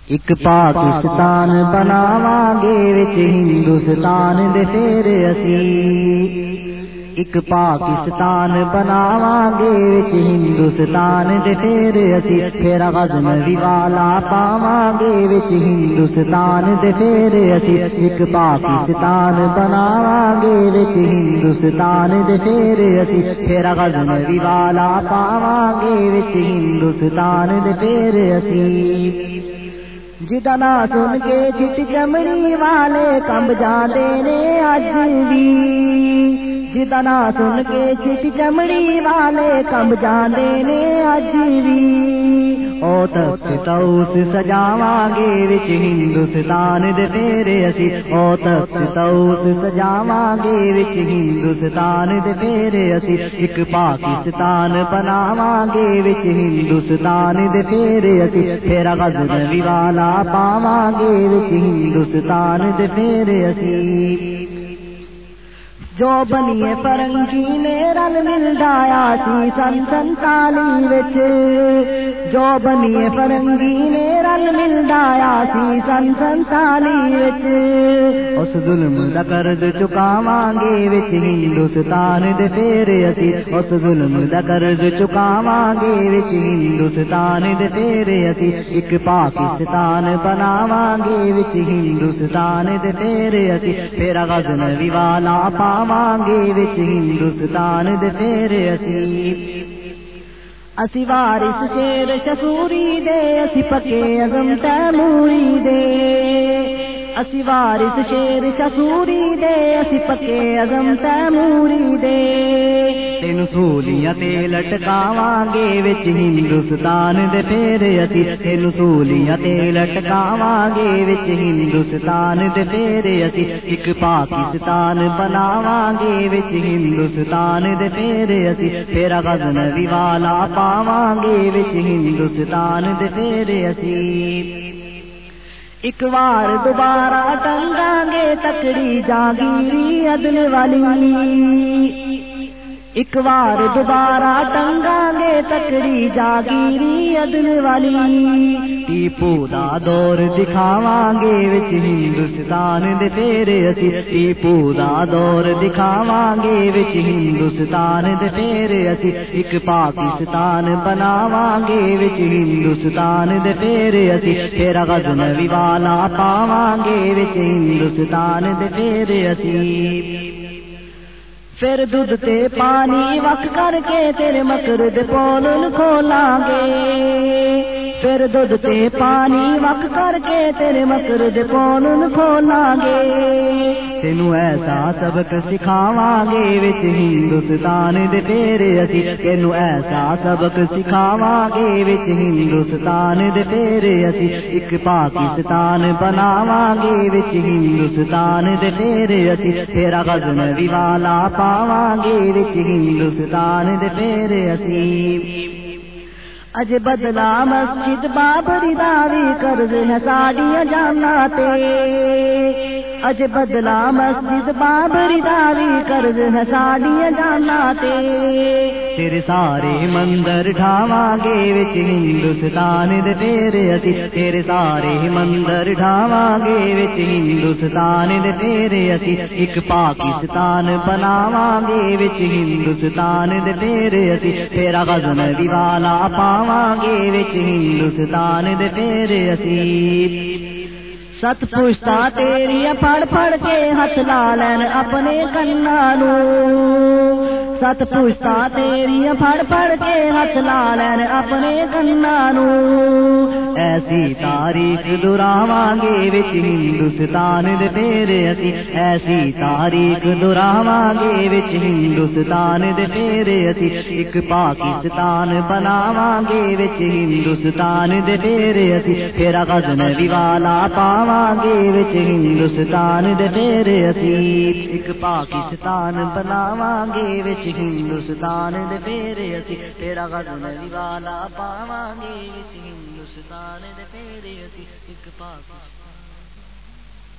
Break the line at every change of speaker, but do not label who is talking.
ایک پاکستان بناواਂਗੇ وچ ہندوستان دے پھر اسی ایک پاکستان بناواਂਗੇ وچ ہندوستان دے پھر اسی پھر غزنوی والا پاواਂਗੇ وچ ہندوستان دے پھر اسی ایک پاکستان بناواਂਗੇ وچ ہندوستان دے پھر اسی پھر غزنوی والا پاواਂਗੇ وچ ہندوستان دے پھر اسی جدا نا سن کے چٹ چمڑی والے کمب جاندے نے اج بھی جدا نا سن کے چٹ چمڑی والے کمب جاندے نے اج بھی او تخت توس سجاواਂਗੇ وچ ہندوستان دے پھر اسی او تخت توس سجاواਂਗੇ وچ ہندوستان دے پھر اسی ایک پاکستان بناواਂਗੇ وچ ہندوستان دے پھر اسی پھر غزنوی والا پاواਂਗੇ وچ ہندوستان دے پھر اسی جو بنیے فرنگی نے رل مل ڈایا سی سن 47 وچ جو بنیے فرنگی نے رل مل ڈایا سی سن 47 وچ اس ظلم دا قرض چکاواਂਗੇ وچ ہندوستان دے پھر اسی اس ظلم دا قرض چکاواਂਗੇ وچ ہندوستان دے پھر اسی ایک پاکستان بناواਂਗੇ وچ ہندوستان دے پھر اسی پھر غزنوی والا پاواਂਗੇ وچ ہندوستان دے پھر اسی وارث شیر شکوری دے اسی پکے عزم تیموری دے اسی وارث شیر شکوری دے اسی پکے عزم تیموری دے تینو سولیاں تے لٹکاواਂਗੇ وچ ہندوستان دے پھر اسی تینو سولیاں تے لٹکاواਂਗੇ وچ ہندوستان دے پھر اسی ایک پاکستان بناواਂਗੇ وچ ہندوستان دے پھر اسی پھر غزنوی والا پاواਂਗੇ وچ ہندوستان دے پھر اسی ایک بار دوبارہ ٹنگاਂਗੇ تکڑی جاگیری عدل والی ایک بار دوبارہ ٹنگاਂਗੇ تکڑی جاگیری عدل والی ٹیپو دا دور دکھاواਂਗੇ وچ ہندوستان دے پھر اسی ٹیپو دا دور دکھاواਂਗੇ وچ ہندوستان دے پھر اسی ایک پاکستان بناواਂਗੇ وچ ہندوستان دے پھر اسی پھر غزنوی والا پاواਂਗੇ وچ ہندوستان دے پھر اسی پھر دودھ تے پانی وق کر کے تیرے مکر دے پول کھولاਂਗੇ پھر دودھ تے پانی وق کر کے تیرے مکر دے پول کھولاਂਗੇ تینو ایسا سبق سکھاواਂਗੇ وچ ہندوستان دے پھر اسی تینو ایسا سبق سکھاواਂਗੇ وچ ہندوستان دے پھر اسی ایک پاکستان بناواਂਗੇ وچ ہندوستان دے پھر اسی پھر غزنوی والا پاواਂਗੇ وچ ہندوستان دے پھر اسی اج بدلا مسجد بابری دا وی قرض ہے ساڈیاں جاناں تے اج بدلا مسجد بابری دا وی قرض ہے ساڈیاں جاناں تے تیرے سارے مندر ڈھاواਂਗੇ وچ ہندوستان دے پھر اسی تیرے سارے مندر ڈھاواਂਗੇ وچ ہندوستان دے پھر اسی ایک پاکستان بناواਂਗੇ وچ ہندوستان دے پھر اسی پھر غزنوی والا پاواਂਗੇ وچ ہندوستان دے پھر اسی ست پشتاں تیریاں پھڑ پھڑ کے ہاتھ لا لین اپنے کناں نوں ست پشتاں تیریاں پھڑ پھڑ کے ہاتھ لا لین اپنے کناں نوں ایسی تاریخ دہراواਂਗੇ وچ ہندوستان دے پھر اسی ایسی تاریخ دہراواਂਗੇ وچ ہندوستان دے پھر اسی ایک پاکستان بناواਂਗੇ وچ ہندوستان دے پھر اسی پھر غزنوی والا پاواਂਗੇ وچ ہندوستان دے پھر اسی ایک پاکستان بناواਂਗੇ وچ ہندوستان دے پھر اسی پھر غزنوی والا پاواਂਗੇ وچ ہندوستان دے پھر اسی ایک پاکستان